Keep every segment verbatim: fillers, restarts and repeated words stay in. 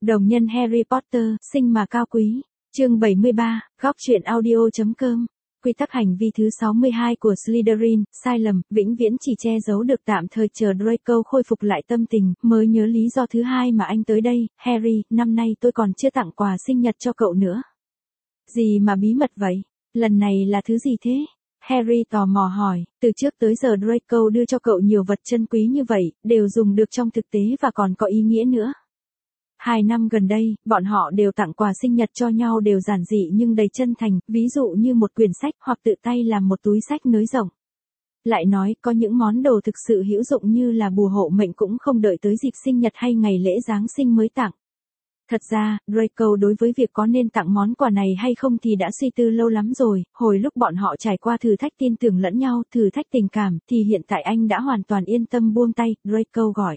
Đồng nhân Harry Potter, sinh mà cao quý. Chương bảy mươi ba, góc truyện audio.com. Quy tắc hành vi thứ sáu mươi hai của Slytherin, sai lầm, vĩnh viễn chỉ che giấu được tạm thời chờ Draco khôi phục lại tâm tình, mới nhớ lý do thứ hai mà anh tới đây. Harry, năm nay tôi còn chưa tặng quà sinh nhật cho cậu nữa. Gì mà bí mật vậy? Lần này là thứ gì thế? Harry tò mò hỏi, từ trước tới giờ Draco đưa cho cậu nhiều vật chân quý như vậy, đều dùng được trong thực tế và còn có ý nghĩa nữa. Hai năm gần đây, bọn họ đều tặng quà sinh nhật cho nhau đều giản dị nhưng đầy chân thành, ví dụ như một quyển sách hoặc tự tay làm một túi sách nới rộng. Lại nói, có những món đồ thực sự hữu dụng như là bùa hộ mệnh cũng không đợi tới dịp sinh nhật hay ngày lễ Giáng sinh mới tặng. Thật ra, Draco đối với việc có nên tặng món quà này hay không thì đã suy tư lâu lắm rồi, hồi lúc bọn họ trải qua thử thách tin tưởng lẫn nhau, thử thách tình cảm, thì hiện tại anh đã hoàn toàn yên tâm buông tay. Draco gọi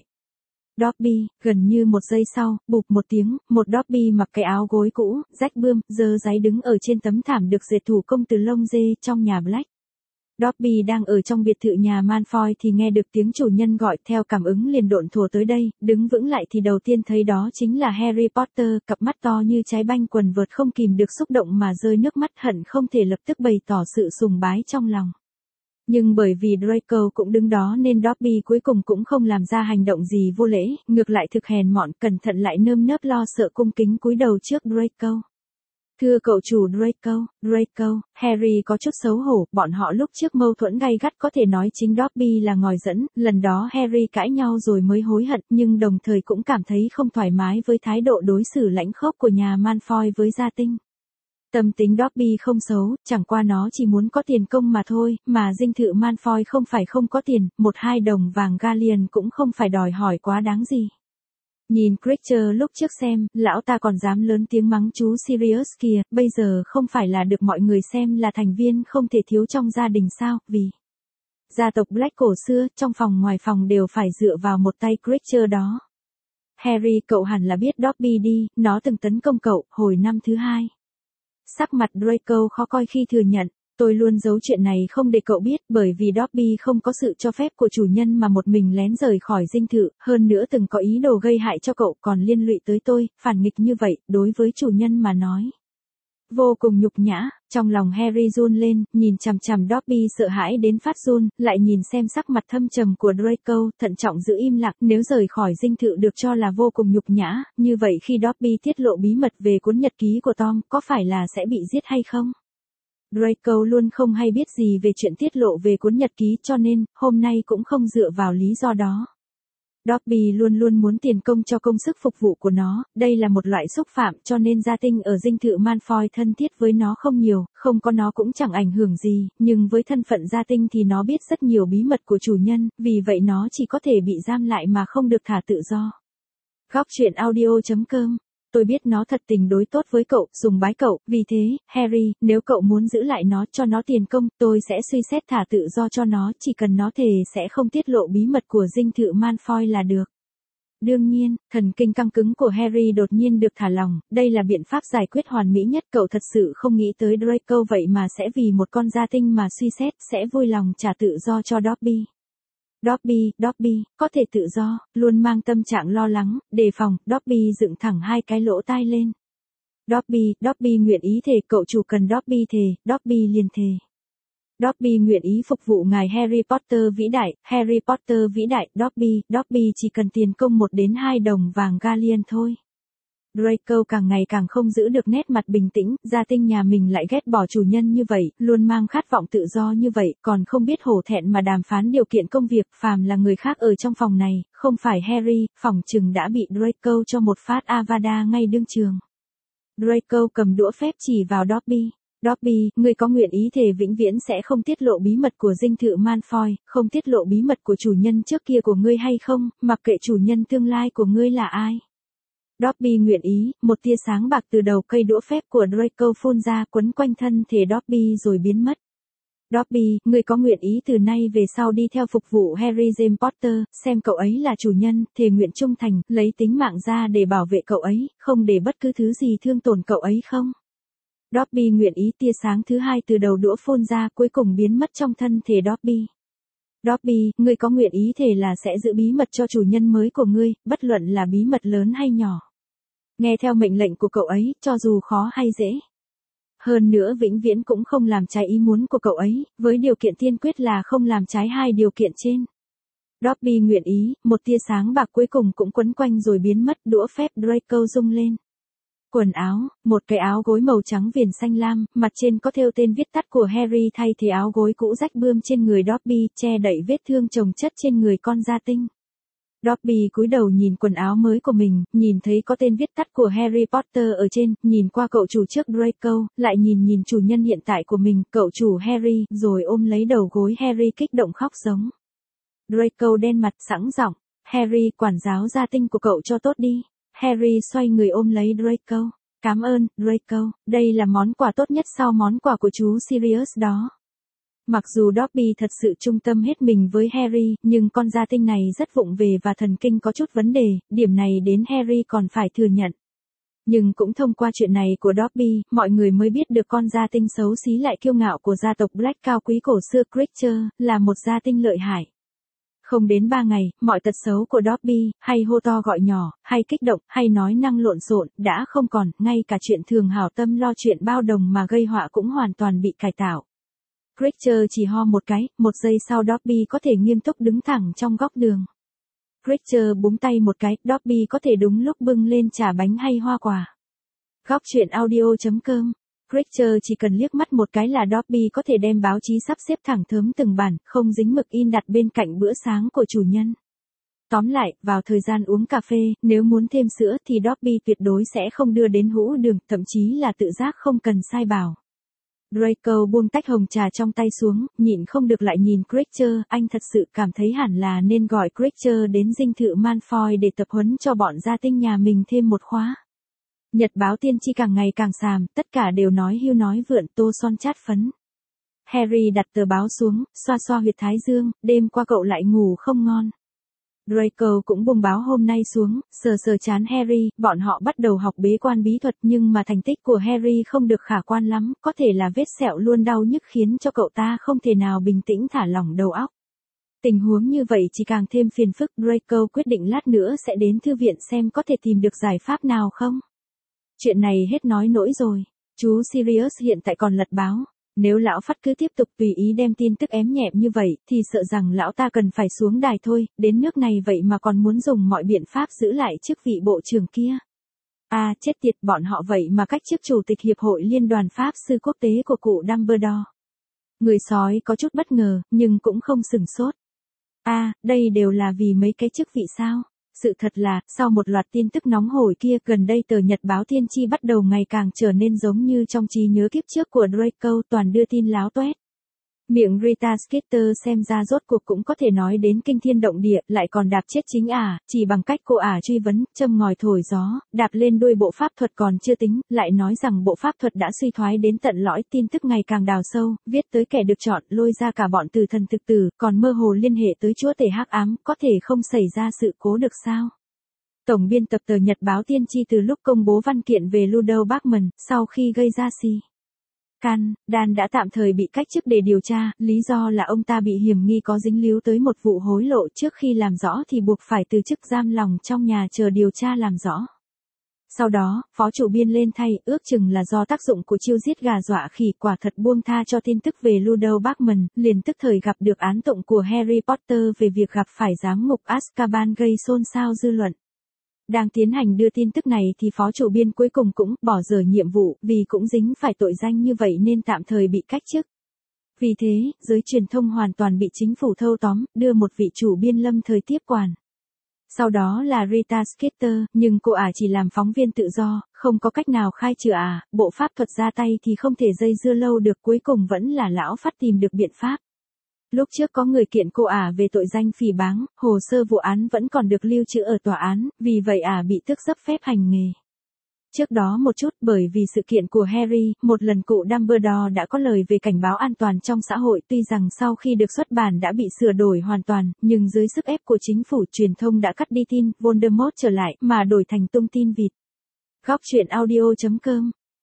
Dobby, gần như một giây sau, bụp một tiếng, một Dobby mặc cái áo gối cũ, rách bươm, dơ dáy đứng ở trên tấm thảm được dệt thủ công từ lông dê trong nhà Black. Dobby đang ở trong biệt thự nhà Malfoy thì nghe được tiếng chủ nhân gọi, theo cảm ứng liền độn thùa tới đây, đứng vững lại thì đầu tiên thấy đó chính là Harry Potter, cặp mắt to như trái banh quần vợt không kìm được xúc động mà rơi nước mắt, hận không thể lập tức bày tỏ sự sùng bái trong lòng. Nhưng bởi vì Draco cũng đứng đó nên Dobby cuối cùng cũng không làm ra hành động gì vô lễ, ngược lại thực hèn mọn, cẩn thận lại nơm nớp lo sợ cung kính cúi đầu trước Draco. Thưa cậu chủ Draco, Draco, Harry có chút xấu hổ, bọn họ lúc trước mâu thuẫn gay gắt có thể nói chính Dobby là ngòi dẫn, lần đó Harry cãi nhau rồi mới hối hận nhưng đồng thời cũng cảm thấy không thoải mái với thái độ đối xử lãnh khốc của nhà Malfoy với gia tinh. Tâm tính Dobby không xấu, chẳng qua nó chỉ muốn có tiền công mà thôi, mà dinh thự Malfoy không phải không có tiền, một hai đồng vàng galleon cũng không phải đòi hỏi quá đáng gì. Nhìn Creature lúc trước xem, lão ta còn dám lớn tiếng mắng chú Sirius kìa, bây giờ không phải là được mọi người xem là thành viên không thể thiếu trong gia đình sao, vì gia tộc Black cổ xưa, trong phòng ngoài phòng đều phải dựa vào một tay Creature đó. Harry, cậu hẳn là biết Dobby đi, nó từng tấn công cậu, hồi năm thứ hai. Sắc mặt Draco khó coi khi thừa nhận, tôi luôn giấu chuyện này không để cậu biết, bởi vì Dobby không có sự cho phép của chủ nhân mà một mình lén rời khỏi dinh thự, hơn nữa từng có ý đồ gây hại cho cậu, còn liên lụy tới tôi, phản nghịch như vậy, đối với chủ nhân mà nói vô cùng nhục nhã. Trong lòng Harry run lên, nhìn chằm chằm Dobby sợ hãi đến phát run, lại nhìn xem sắc mặt thâm trầm của Draco, thận trọng giữ im lặng, nếu rời khỏi dinh thự được cho là vô cùng nhục nhã, như vậy khi Dobby tiết lộ bí mật về cuốn nhật ký của Tom, có phải là sẽ bị giết hay không? Draco luôn không hay biết gì về chuyện tiết lộ về cuốn nhật ký cho nên, hôm nay cũng không dựa vào lý do đó. Dobby luôn luôn muốn tiền công cho công sức phục vụ của nó, đây là một loại xúc phạm cho nên gia tinh ở dinh thự Malfoy thân thiết với nó không nhiều, không có nó cũng chẳng ảnh hưởng gì, nhưng với thân phận gia tinh thì nó biết rất nhiều bí mật của chủ nhân, vì vậy nó chỉ có thể bị giam lại mà không được thả tự do. Góc truyện audio.com. Tôi biết nó thật tình đối tốt với cậu, sùng bái cậu, vì thế, Harry, nếu cậu muốn giữ lại nó cho nó tiền công, tôi sẽ suy xét thả tự do cho nó, chỉ cần nó thề sẽ không tiết lộ bí mật của dinh thự Malfoy là được. Đương nhiên, thần kinh căng cứng của Harry đột nhiên được thả lỏng, đây là biện pháp giải quyết hoàn mỹ nhất, cậu thật sự không nghĩ tới Draco vậy mà sẽ vì một con gia tinh mà suy xét, sẽ vui lòng trả tự do cho Dobby. Dobby, Dobby, có thể tự do, luôn mang tâm trạng lo lắng, đề phòng, Dobby dựng thẳng hai cái lỗ tai lên. Dobby, Dobby nguyện ý thề, cậu chủ cần Dobby thề, Dobby liền thề. Dobby nguyện ý phục vụ ngài Harry Potter vĩ đại, Harry Potter vĩ đại, Dobby, Dobby chỉ cần tiền công một đến hai đồng vàng galleon thôi. Draco càng ngày càng không giữ được nét mặt bình tĩnh, gia tinh nhà mình lại ghét bỏ chủ nhân như vậy, luôn mang khát vọng tự do như vậy, còn không biết hổ thẹn mà đàm phán điều kiện công việc, phàm là người khác ở trong phòng này, không phải Harry, phỏng chừng đã bị Draco cho một phát Avada ngay đương trường. Draco cầm đũa phép chỉ vào Dobby. Dobby, ngươi có nguyện ý thề vĩnh viễn sẽ không tiết lộ bí mật của dinh thự Malfoy, không tiết lộ bí mật của chủ nhân trước kia của ngươi hay không, mặc kệ chủ nhân tương lai của ngươi là ai? Dobby nguyện ý, một tia sáng bạc từ đầu cây đũa phép của Draco phun ra quấn quanh thân thể Dobby rồi biến mất. Dobby, ngươi có nguyện ý từ nay về sau đi theo phục vụ Harry James Potter, xem cậu ấy là chủ nhân, thề nguyện trung thành, lấy tính mạng ra để bảo vệ cậu ấy, không để bất cứ thứ gì thương tổn cậu ấy không? Dobby nguyện ý, tia sáng thứ hai từ đầu đũa phun ra cuối cùng biến mất trong thân thể Dobby. Dobby, ngươi có nguyện ý thề là sẽ giữ bí mật cho chủ nhân mới của ngươi, bất luận là bí mật lớn hay nhỏ. Nghe theo mệnh lệnh của cậu ấy, cho dù khó hay dễ. Hơn nữa vĩnh viễn cũng không làm trái ý muốn của cậu ấy, với điều kiện tiên quyết là không làm trái hai điều kiện trên. Dobby nguyện ý, một tia sáng bạc cuối cùng cũng quấn quanh rồi biến mất, đũa phép Draco rung lên. Quần áo, một cái áo gối màu trắng viền xanh lam, mặt trên có thêu tên viết tắt của Harry thay thế áo gối cũ rách bươm trên người Dobby, che đậy vết thương chồng chất trên người con gia tinh. Dobby cúi đầu nhìn quần áo mới của mình, nhìn thấy có tên viết tắt của Harry Potter ở trên, nhìn qua cậu chủ trước Draco, lại nhìn nhìn chủ nhân hiện tại của mình, cậu chủ Harry, rồi ôm lấy đầu gối Harry kích động khóc giống. Draco đen mặt sẵn giọng, Harry, quản giáo gia tinh của cậu cho tốt đi. Harry xoay người ôm lấy Draco. Cảm ơn, Draco, đây là món quà tốt nhất sau món quà của chú Sirius đó. Mặc dù Dobby thật sự trung tâm hết mình với Harry, nhưng con gia tinh này rất vụng về và thần kinh có chút vấn đề, điểm này đến Harry còn phải thừa nhận. Nhưng cũng thông qua chuyện này của Dobby, mọi người mới biết được con gia tinh xấu xí lại kiêu ngạo của gia tộc Black cao quý cổ xưa Creature, là một gia tinh lợi hại. Không đến ba ngày, mọi tật xấu của Dobby, hay hô to gọi nhỏ, hay kích động, hay nói năng lộn xộn, đã không còn, ngay cả chuyện thường hảo tâm lo chuyện bao đồng mà gây họa cũng hoàn toàn bị cải tạo. Creature chỉ ho một cái, một giây sau Dobby có thể nghiêm túc đứng thẳng trong góc đường. Creature búng tay một cái, Dobby có thể đúng lúc bưng lên trà bánh hay hoa quả. Góc chuyện audio chấm com. Creature chỉ cần liếc mắt một cái là Dobby có thể đem báo chí sắp xếp thẳng thớm từng bản, không dính mực in đặt bên cạnh bữa sáng của chủ nhân. Tóm lại, vào thời gian uống cà phê, nếu muốn thêm sữa thì Dobby tuyệt đối sẽ không đưa đến hũ đường, thậm chí là tự giác không cần sai bảo. Draco buông tách hồng trà trong tay xuống, nhịn không được lại nhìn Creature, anh thật sự cảm thấy hẳn là nên gọi Creature đến dinh thự Malfoy để tập huấn cho bọn gia tinh nhà mình thêm một khóa. Nhật báo tiên tri càng ngày càng xàm, tất cả đều nói hưu nói vượn, tô son chát phấn. Harry đặt tờ báo xuống, xoa xoa huyệt thái dương, đêm qua cậu lại ngủ không ngon. Draco cũng buông báo hôm nay xuống, sờ sờ chán Harry, bọn họ bắt đầu học bế quan bí thuật nhưng mà thành tích của Harry không được khả quan lắm, có thể là vết sẹo luôn đau nhức khiến cho cậu ta không thể nào bình tĩnh thả lỏng đầu óc. Tình huống như vậy chỉ càng thêm phiền phức, Draco quyết định lát nữa sẽ đến thư viện xem có thể tìm được giải pháp nào không. Chuyện này hết nói nỗi rồi, chú Sirius hiện tại còn lật báo. Nếu lão Phắt cứ tiếp tục tùy ý đem tin tức ém nhẹm như vậy, thì sợ rằng lão ta cần phải xuống đài thôi, đến nước này vậy mà còn muốn dùng mọi biện pháp giữ lại chức vị bộ trưởng kia. À, chết tiệt, bọn họ vậy mà cách chức chủ tịch hiệp hội liên đoàn Pháp sư quốc tế của cụ Dumbledore. Người sói có chút bất ngờ, nhưng cũng không sửng sốt. À, đây đều là vì mấy cái chức vị sao? Sự thật là, sau một loạt tin tức nóng hổi kia, gần đây tờ Nhật báo Tiên tri bắt đầu ngày càng trở nên giống như trong trí nhớ kiếp trước của Draco, toàn đưa tin láo toét. Miệng Rita Skeeter xem ra rốt cuộc cũng có thể nói đến kinh thiên động địa, lại còn đạp chết chính ả, chỉ bằng cách cô ả truy vấn, châm ngòi thổi gió, đạp lên đuôi bộ pháp thuật còn chưa tính, lại nói rằng bộ pháp thuật đã suy thoái đến tận lõi, tin tức ngày càng đào sâu, viết tới kẻ được chọn, lôi ra cả bọn tử thần thực tử, còn mơ hồ liên hệ tới chúa tể hắc ám, có thể không xảy ra sự cố được sao? Tổng biên tập tờ Nhật báo Tiên tri từ lúc công bố văn kiện về Ludo Bagman, sau khi gây ra xì can, Dan đã tạm thời bị cách chức để điều tra, lý do là ông ta bị hiểm nghi có dính líu tới một vụ hối lộ, trước khi làm rõ thì buộc phải từ chức giam lòng trong nhà chờ điều tra làm rõ. Sau đó, phó chủ biên lên thay, ước chừng là do tác dụng của chiêu giết gà dọa khỉ, quả thật buông tha cho tin tức về Ludo Bagman, liền tức thời gặp được án tụng của Harry Potter về việc gặp phải giám ngục Azkaban gây xôn xao dư luận. Đang tiến hành đưa tin tức này thì phó chủ biên cuối cùng cũng bỏ dở nhiệm vụ, vì cũng dính phải tội danh như vậy nên tạm thời bị cách chức. Vì thế, giới truyền thông hoàn toàn bị chính phủ thâu tóm, đưa một vị chủ biên lâm thời tiếp quản. Sau đó là Rita Skeeter, nhưng cô ả chỉ làm phóng viên tự do, không có cách nào khai trừ ả, bộ pháp thuật ra tay thì không thể dây dưa lâu được, cuối cùng vẫn là lão Phắt tìm được biện pháp. Lúc trước có người kiện cô ả về tội danh phỉ báng, hồ sơ vụ án vẫn còn được lưu trữ ở tòa án, vì vậy ả bị tước giấy phép hành nghề. Trước đó một chút, bởi vì sự kiện của Harry, một lần cụ Dumbledore đã có lời về cảnh báo an toàn trong xã hội, tuy rằng sau khi được xuất bản đã bị sửa đổi hoàn toàn, nhưng dưới sức ép của chính phủ, truyền thông đã cắt đi tin Voldemort trở lại, mà đổi thành tung tin vịt. Góc chuyện audio chấm com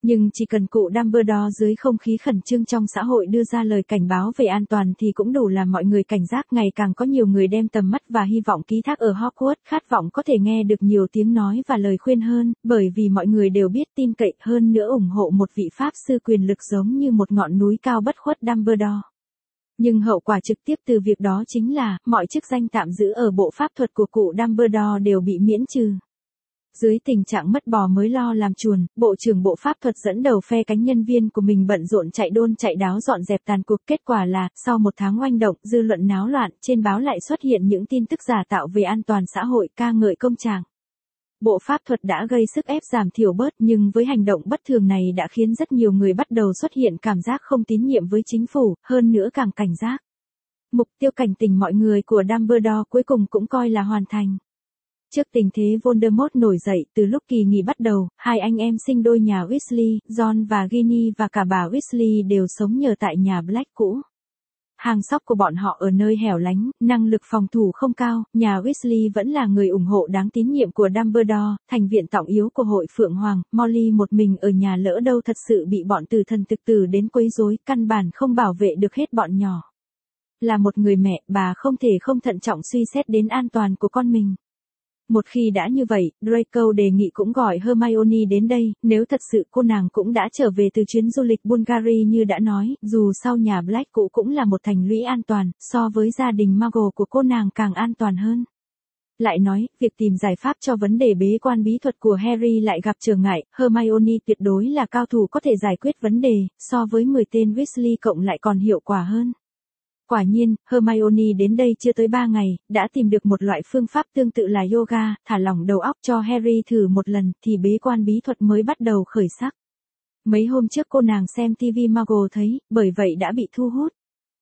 Nhưng chỉ cần cụ Dumbledore dưới không khí khẩn trương trong xã hội đưa ra lời cảnh báo về an toàn thì cũng đủ làm mọi người cảnh giác. Ngày càng có nhiều người đem tầm mắt và hy vọng ký thác ở Hogwarts, khát vọng có thể nghe được nhiều tiếng nói và lời khuyên hơn, bởi vì mọi người đều biết tin cậy hơn nữa ủng hộ một vị pháp sư quyền lực giống như một ngọn núi cao bất khuất Dumbledore. Nhưng hậu quả trực tiếp từ việc đó chính là, mọi chức danh tạm giữ ở bộ pháp thuật của cụ Dumbledore đều bị miễn trừ. Dưới tình trạng mất bò mới lo làm chuồn, bộ trưởng bộ pháp thuật dẫn đầu phe cánh nhân viên của mình bận rộn chạy đôn chạy đáo dọn dẹp tàn cuộc. Kết quả là, sau một tháng oanh động, dư luận náo loạn, trên báo lại xuất hiện những tin tức giả tạo về an toàn xã hội, ca ngợi công trạng. Bộ pháp thuật đã gây sức ép giảm thiểu bớt, nhưng với hành động bất thường này đã khiến rất nhiều người bắt đầu xuất hiện cảm giác không tín nhiệm với chính phủ, hơn nữa càng cảnh giác. Mục tiêu cảnh tỉnh mọi người của Dumbledore cuối cùng cũng coi là hoàn thành. Trước tình thế Voldemort nổi dậy, từ lúc kỳ nghỉ bắt đầu, hai anh em sinh đôi nhà Weasley, John và Ginny và cả bà Weasley đều sống nhờ tại nhà Black cũ. Hàng xóc của bọn họ ở nơi hẻo lánh, năng lực phòng thủ không cao, nhà Weasley vẫn là người ủng hộ đáng tín nhiệm của Dumbledore, thành viện trọng yếu của hội Phượng Hoàng. Molly một mình ở nhà lỡ đâu thật sự bị bọn tử thần thực tử đến quấy rối, căn bản không bảo vệ được hết bọn nhỏ. Là một người mẹ, bà không thể không thận trọng suy xét đến an toàn của con mình. Một khi đã như vậy, Draco đề nghị cũng gọi Hermione đến đây, nếu thật sự cô nàng cũng đã trở về từ chuyến du lịch Bulgaria như đã nói, dù sao nhà Black cũ cũng là một thành lũy an toàn, so với gia đình Muggle của cô nàng càng an toàn hơn. Lại nói, việc tìm giải pháp cho vấn đề bế quan bí thuật của Harry lại gặp trở ngại, Hermione tuyệt đối là cao thủ có thể giải quyết vấn đề, so với mười tên Weasley cộng lại còn hiệu quả hơn. Quả nhiên, Hermione đến đây chưa tới ba ngày, đã tìm được một loại phương pháp tương tự là yoga, thả lỏng đầu óc cho Harry thử một lần, thì bế quan bí thuật mới bắt đầu khởi sắc. Mấy hôm trước cô nàng xem ti vi Muggle thấy, bởi vậy đã bị thu hút.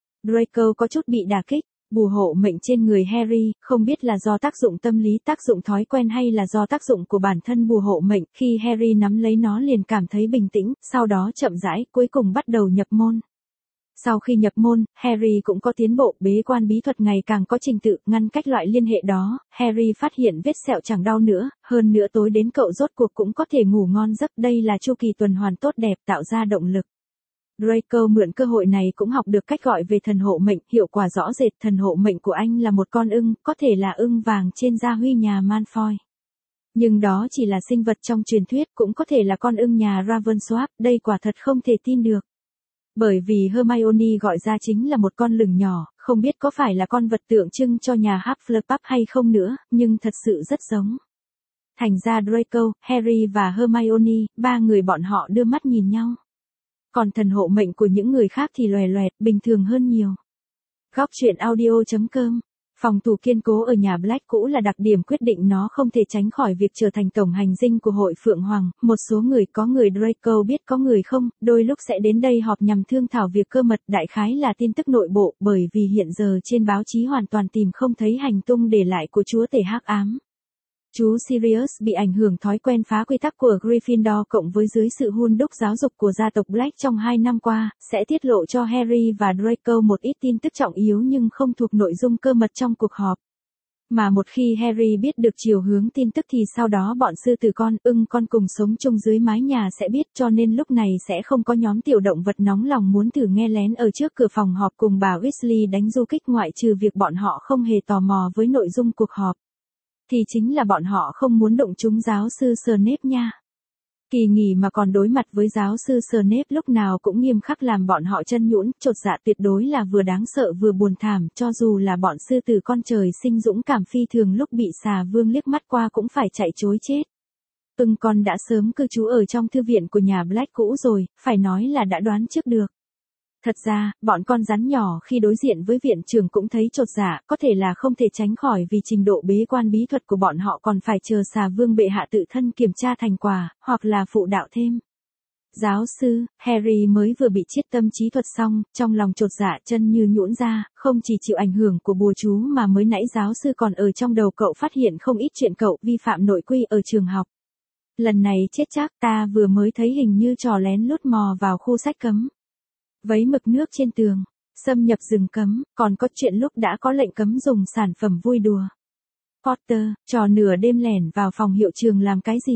Draco có chút bị đả kích, bùa hộ mệnh trên người Harry, không biết là do tác dụng tâm lý, tác dụng thói quen hay là do tác dụng của bản thân bùa hộ mệnh, khi Harry nắm lấy nó liền cảm thấy bình tĩnh, sau đó chậm rãi, cuối cùng bắt đầu nhập môn. Sau khi nhập môn, Harry cũng có tiến bộ, bế quan bí thuật ngày càng có trình tự, ngăn cách loại liên hệ đó, Harry phát hiện vết sẹo chẳng đau nữa, hơn nữa tối đến cậu rốt cuộc cũng có thể ngủ ngon giấc, đây là chu kỳ tuần hoàn tốt đẹp tạo ra động lực. Draco mượn cơ hội này cũng học được cách gọi về thần hộ mệnh, hiệu quả rõ rệt, thần hộ mệnh của anh là một con ưng, có thể là ưng vàng trên gia huy nhà Malfoy. Nhưng đó chỉ là sinh vật trong truyền thuyết, cũng có thể là con ưng nhà Ravensworth, đây quả thật không thể tin được. Bởi vì Hermione gọi ra chính là một con lửng nhỏ, không biết có phải là con vật tượng trưng cho nhà Hufflepuff hay không nữa, nhưng thật sự rất giống. Thành ra Draco, Harry và Hermione, ba người bọn họ đưa mắt nhìn nhau. Còn thần hộ mệnh của những người khác thì loè loẹt, bình thường hơn nhiều. Góc truyện audio chấm com. Phòng thủ kiên cố ở nhà Black cũ là đặc điểm quyết định nó không thể tránh khỏi việc trở thành tổng hành dinh của hội Phượng Hoàng. Một số người có người Draco biết có người không, đôi lúc sẽ đến đây họp nhằm thương thảo việc cơ mật, đại khái là tin tức nội bộ, bởi vì hiện giờ trên báo chí hoàn toàn tìm không thấy hành tung để lại của chúa tể hắc ám. Chú Sirius bị ảnh hưởng thói quen phá quy tắc của Gryffindor cộng với dưới sự hun đúc giáo dục của gia tộc Black trong hai năm qua, sẽ tiết lộ cho Harry và Draco một ít tin tức trọng yếu nhưng không thuộc nội dung cơ mật trong cuộc họp. Mà một khi Harry biết được chiều hướng tin tức thì sau đó bọn sư tử con, ưng con cùng sống chung dưới mái nhà sẽ biết, cho nên lúc này sẽ không có nhóm tiểu động vật nóng lòng muốn thử nghe lén ở trước cửa phòng họp cùng bà Weasley đánh du kích, ngoại trừ việc bọn họ không hề tò mò với nội dung cuộc họp. Thì chính là bọn họ không muốn đụng trúng giáo sư Snape nha. Kỳ nghỉ mà còn đối mặt với giáo sư Snape lúc nào cũng nghiêm khắc làm bọn họ chân nhũn, chột dạ tuyệt đối là vừa đáng sợ vừa buồn thảm, cho dù là bọn sư tử con trời sinh dũng cảm phi thường lúc bị xà vương liếc mắt qua cũng phải chạy trối chết. Ưng con đã sớm cư trú ở trong thư viện của nhà Black cũ rồi, phải nói là đã đoán trước được. Thật ra, bọn con rắn nhỏ khi đối diện với viện trưởng cũng thấy chột dạ, có thể là không thể tránh khỏi vì trình độ bế quan bí thuật của bọn họ còn phải chờ xà vương bệ hạ tự thân kiểm tra thành quả, hoặc là phụ đạo thêm. Giáo sư, Harry mới vừa bị chiết tâm trí thuật xong, trong lòng chột dạ chân như nhũn ra, không chỉ chịu ảnh hưởng của bùa chú mà mới nãy giáo sư còn ở trong đầu cậu phát hiện không ít chuyện cậu vi phạm nội quy ở trường học. Lần này chết chắc, ta vừa mới thấy hình như trò lén lút mò vào khu sách cấm. Vấy mực nước trên tường, xâm nhập rừng cấm, còn có chuyện lúc đã có lệnh cấm dùng sản phẩm vui đùa. Potter, trò nửa đêm lẻn vào phòng hiệu trường làm cái gì?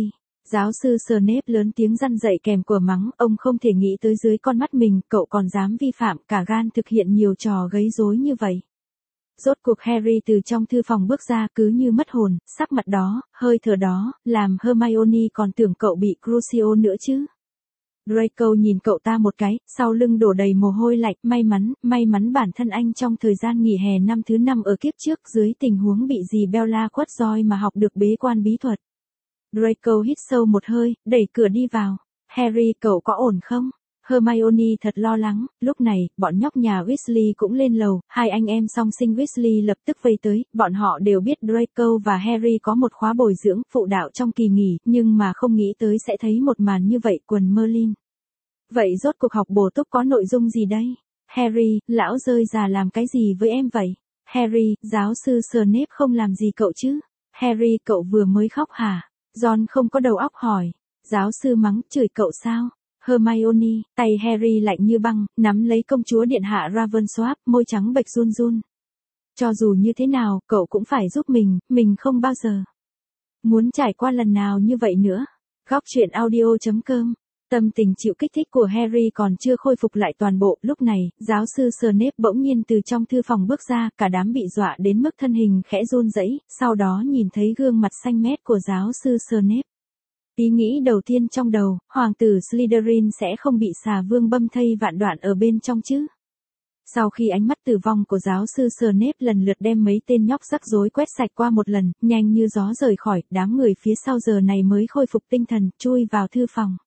Giáo sư Snape lớn tiếng răn dạy kèm của mắng, ông không thể nghĩ tới dưới con mắt mình, cậu còn dám vi phạm, cả gan thực hiện nhiều trò gây rối như vậy. Rốt cuộc Harry từ trong thư phòng bước ra cứ như mất hồn, sắc mặt đó, hơi thở đó, làm Hermione còn tưởng cậu bị Crucio nữa chứ. Draco nhìn cậu ta một cái, sau lưng đổ đầy mồ hôi lạnh, may mắn, may mắn bản thân anh trong thời gian nghỉ hè năm thứ năm ở kiếp trước dưới tình huống bị dì Bella quất roi mà học được bế quan bí thuật. Draco hít sâu một hơi, đẩy cửa đi vào. Harry, cậu có ổn không? Hermione thật lo lắng, lúc này, bọn nhóc nhà Weasley cũng lên lầu, hai anh em song sinh Weasley lập tức vây tới, bọn họ đều biết Draco và Harry có một khóa bồi dưỡng, phụ đạo trong kỳ nghỉ, nhưng mà không nghĩ tới sẽ thấy một màn như vậy quần Merlin. Vậy rốt cuộc học bổ túc có nội dung gì đây? Harry, lão rơi già làm cái gì với em vậy? Harry, giáo sư Snape không làm gì cậu chứ? Harry, cậu vừa mới khóc hả? Ron không có đầu óc hỏi. Giáo sư mắng, chửi cậu sao? Hermione, tay Harry lạnh như băng, nắm lấy công chúa điện hạ Ravensworth, môi trắng bệch run run. Cho dù như thế nào, cậu cũng phải giúp mình, mình không bao giờ muốn trải qua lần nào như vậy nữa. Góc truyện audio chấm com. Tâm tình chịu kích thích của Harry còn chưa khôi phục lại toàn bộ, lúc này, giáo sư Snape bỗng nhiên từ trong thư phòng bước ra, cả đám bị dọa đến mức thân hình khẽ run rẩy, sau đó nhìn thấy gương mặt xanh mét của giáo sư Snape. Ý nghĩ đầu tiên trong đầu, hoàng tử Slytherin sẽ không bị xà vương băm thây vạn đoạn ở bên trong chứ. Sau khi ánh mắt tử vong của giáo sư Snape lần lượt đem mấy tên nhóc rắc rối quét sạch qua một lần, nhanh như gió rời khỏi, đám người phía sau giờ này mới khôi phục tinh thần, chui vào thư phòng.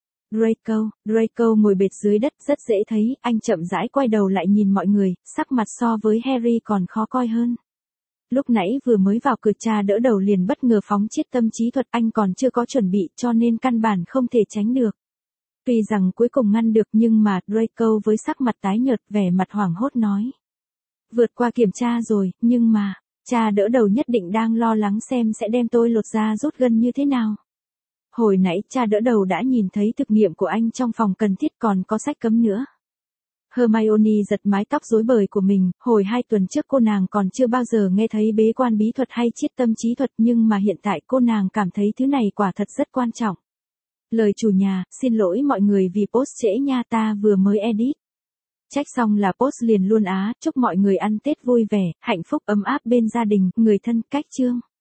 Draco, Draco ngồi bệt dưới đất rất dễ thấy, anh chậm rãi quay đầu lại nhìn mọi người, sắc mặt so với Harry còn khó coi hơn. Lúc nãy vừa mới vào cửa cha đỡ đầu liền bất ngờ phóng chiết tâm trí thuật, anh còn chưa có chuẩn bị cho nên căn bản không thể tránh được. Tuy rằng cuối cùng ngăn được nhưng mà Draco với sắc mặt tái nhợt vẻ mặt hoảng hốt nói. Vượt qua kiểm tra rồi, nhưng mà, cha đỡ đầu nhất định đang lo lắng xem sẽ đem tôi lột da rút gân như thế nào. Hồi nãy cha đỡ đầu đã nhìn thấy thực nghiệm của anh trong phòng cần thiết còn có sách cấm nữa. Hermione giật mái tóc rối bời của mình, hồi hai tuần trước cô nàng còn chưa bao giờ nghe thấy bế quan bí thuật hay chiết tâm trí thuật nhưng mà hiện tại cô nàng cảm thấy thứ này quả thật rất quan trọng. Lời chủ nhà, xin lỗi mọi người vì post trễ nha, ta vừa mới edit. Trách xong là post liền luôn á, chúc mọi người ăn Tết vui vẻ, hạnh phúc ấm áp bên gia đình, người thân, cách chương.